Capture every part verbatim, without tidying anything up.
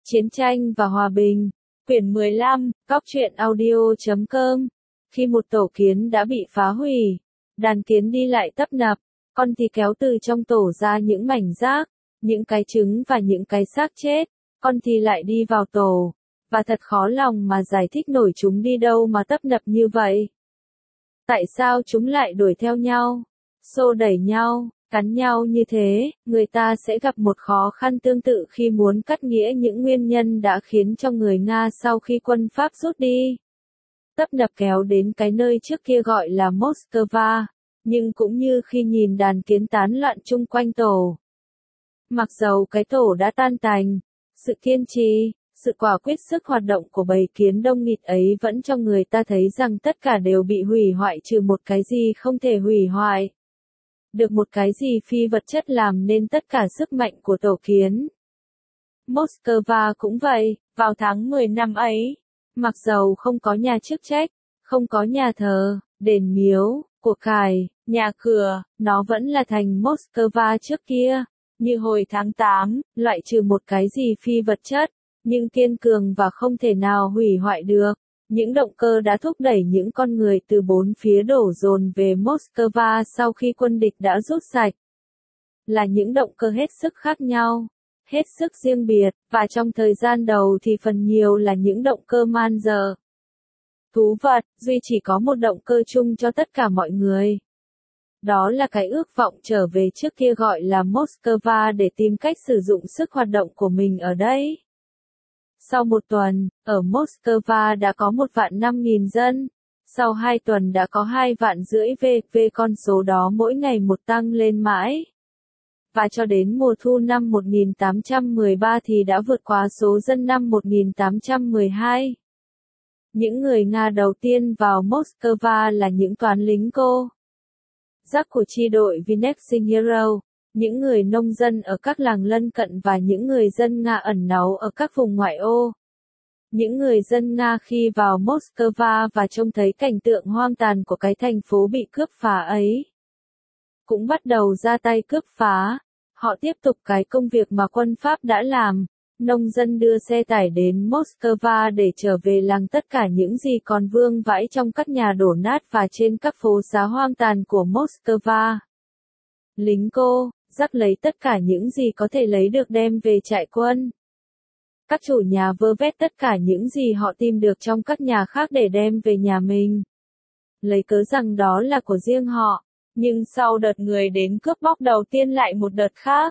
Chiến tranh và hòa bình. Quyển mười lăm, Cóc truyện audio chấm com. Khi một tổ kiến đã bị phá hủy, đàn kiến đi lại tấp nập, con thì kéo từ trong tổ ra những mảnh rác, những cái trứng và những cái xác chết, con thì lại đi vào tổ, và thật khó lòng mà giải thích nổi chúng đi đâu mà tấp nập như vậy. Tại sao chúng lại đuổi theo nhau, xô đẩy nhau, cắn nhau như thế? Người ta sẽ gặp một khó khăn tương tự khi muốn cắt nghĩa những nguyên nhân đã khiến cho người Nga sau khi quân Pháp rút đi, tấp nập kéo đến cái nơi trước kia gọi là Moscow, nhưng cũng như khi nhìn đàn kiến tán loạn chung quanh tổ. Mặc dầu cái tổ đã tan tành, sự kiên trì, sự quả quyết sức hoạt động của bầy kiến đông nghịt ấy vẫn cho người ta thấy rằng tất cả đều bị hủy hoại trừ một cái gì không thể hủy hoại. Được một cái gì phi vật chất làm nên tất cả sức mạnh của tổ kiến. Moscow cũng vậy, vào tháng mười năm ấy, mặc dầu không có nhà chức trách, không có nhà thờ, đền miếu, của cải, nhà cửa, nó vẫn là thành Moscow trước kia, như hồi tháng tám, loại trừ một cái gì phi vật chất, nhưng kiên cường và không thể nào hủy hoại được. Những động cơ đã thúc đẩy những con người từ bốn phía đổ dồn về Moscow sau khi quân địch đã rút sạch. Là những động cơ hết sức khác nhau, hết sức riêng biệt, và trong thời gian đầu thì phần nhiều là những động cơ man dợ. Thú vật, duy chỉ có một động cơ chung cho tất cả mọi người. Đó là cái ước vọng trở về trước kia gọi là Moscow để tìm cách sử dụng sức hoạt động của mình ở đây. Sau một tuần, ở Moscow đã có một vạn năm nghìn dân. Sau hai tuần đã có hai vạn rưỡi về, về con số đó mỗi ngày một tăng lên mãi. Và cho đến mùa thu năm một nghìn tám trăm mười ba thì đã vượt quá số dân năm một nghìn tám trăm mười hai. Những người Nga đầu tiên vào Moscow là những toán lính cô giác của chi đội Vinevsky Hero. Những người nông dân ở các làng lân cận và những người dân Nga ẩn náu ở các vùng ngoại ô. Những người dân Nga khi vào Moscow và trông thấy cảnh tượng hoang tàn của cái thành phố bị cướp phá ấy, cũng bắt đầu ra tay cướp phá. Họ tiếp tục cái công việc mà quân Pháp đã làm. Nông dân đưa xe tải đến Moscow để trở về làng tất cả những gì còn vương vãi trong các nhà đổ nát và trên các phố xá hoang tàn của Moscow. Lính cô giác lấy tất cả những gì có thể lấy được đem về trại quân. Các chủ nhà vơ vét tất cả những gì họ tìm được trong các nhà khác để đem về nhà mình, lấy cớ rằng đó là của riêng họ. Nhưng sau đợt người đến cướp bóc đầu tiên lại một đợt khác,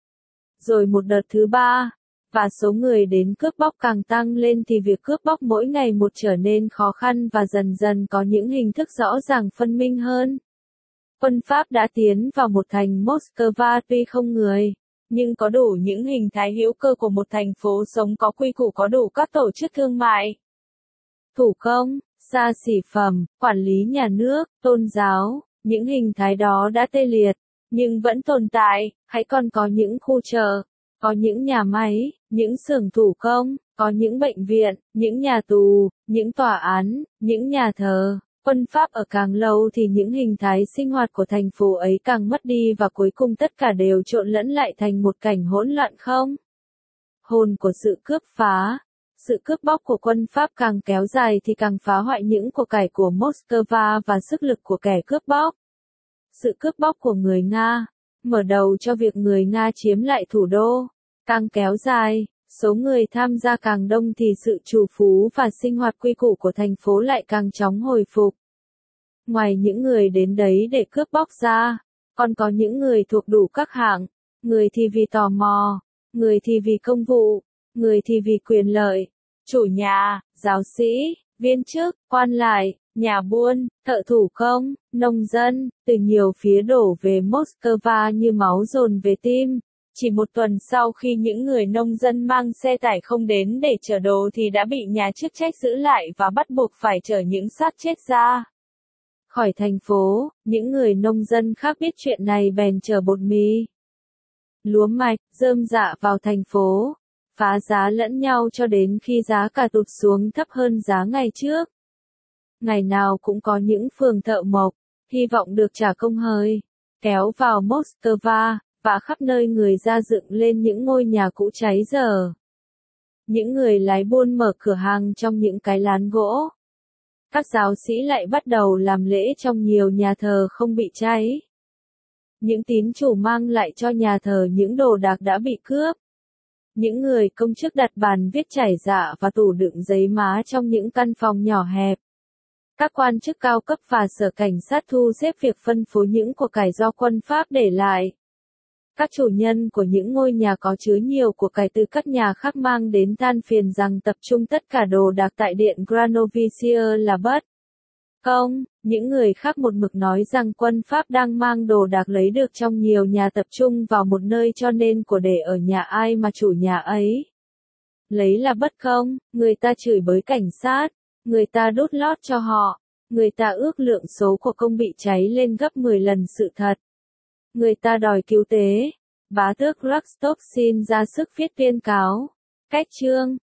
rồi một đợt thứ ba, và số người đến cướp bóc càng tăng lên thì việc cướp bóc mỗi ngày một trở nên khó khăn và dần dần có những hình thức rõ ràng phân minh hơn. Quân Pháp đã tiến vào một thành Moscow tuy không người, nhưng có đủ những hình thái hữu cơ của một thành phố sống có quy củ, có đủ các tổ chức thương mại, thủ công, xa xỉ phẩm, quản lý nhà nước, tôn giáo. Những hình thái đó đã tê liệt, nhưng vẫn tồn tại. Hãy còn có những khu chợ, có những nhà máy, những xưởng thủ công, có những bệnh viện, những nhà tù, những tòa án, những nhà thờ. Quân Pháp ở càng lâu thì những hình thái sinh hoạt của thành phố ấy càng mất đi và cuối cùng tất cả đều trộn lẫn lại thành một cảnh hỗn loạn không hồn của sự cướp phá. Sự cướp bóc của quân Pháp càng kéo dài thì càng phá hoại những của cải của Moscow và sức lực của kẻ cướp bóc. Sự cướp bóc của người Nga, mở đầu cho việc người Nga chiếm lại thủ đô, càng kéo dài, số người tham gia càng đông thì sự trù phú và sinh hoạt quy củ của thành phố lại càng chóng hồi phục. Ngoài những người đến đấy để cướp bóc ra, còn có những người thuộc đủ các hạng, người thì vì tò mò, người thì vì công vụ, người thì vì quyền lợi. Chủ nhà, giáo sĩ, viên chức, quan lại, nhà buôn, thợ thủ công, nông dân, từ nhiều phía đổ về Moscow như máu dồn về tim. Chỉ một tuần sau khi những người nông dân mang xe tải không đến để chở đồ thì đã bị nhà chức trách giữ lại và bắt buộc phải chở những xác chết ra khỏi thành phố. Những người nông dân khác biết chuyện này bèn chở bột mì, lúa mạch, rơm rạ vào thành phố, phá giá lẫn nhau cho đến khi giá cả tụt xuống thấp hơn giá ngày trước. Ngày nào cũng có những phường thợ mộc, hy vọng được trả công hơi, kéo vào Moscow, và khắp nơi người ra dựng lên những ngôi nhà cũ cháy dở. Những người lái buôn mở cửa hàng trong những cái lán gỗ. Các giáo sĩ lại bắt đầu làm lễ trong nhiều nhà thờ không bị cháy. Những tín chủ mang lại cho nhà thờ những đồ đạc đã bị cướp. Những người công chức đặt bàn viết chải dạ và tủ đựng giấy má trong những căn phòng nhỏ hẹp. Các quan chức cao cấp và sở cảnh sát thu xếp việc phân phối những của cải do quân Pháp để lại. Các chủ nhân của những ngôi nhà có chứa nhiều của cải từ các nhà khác mang đến than phiền rằng tập trung tất cả đồ đạc tại điện Granovissier là bất công. Những người khác một mực nói rằng quân Pháp đang mang đồ đạc lấy được trong nhiều nhà tập trung vào một nơi cho nên của để ở nhà ai mà chủ nhà ấy lấy là bất công. Người ta chửi bới cảnh sát, người ta đốt lót cho họ, người ta ước lượng số của công bị cháy lên gấp mười lần sự thật. Người ta đòi cứu tế. Bá tước Rostopchin ra sức viết tuyên cáo. Cách chương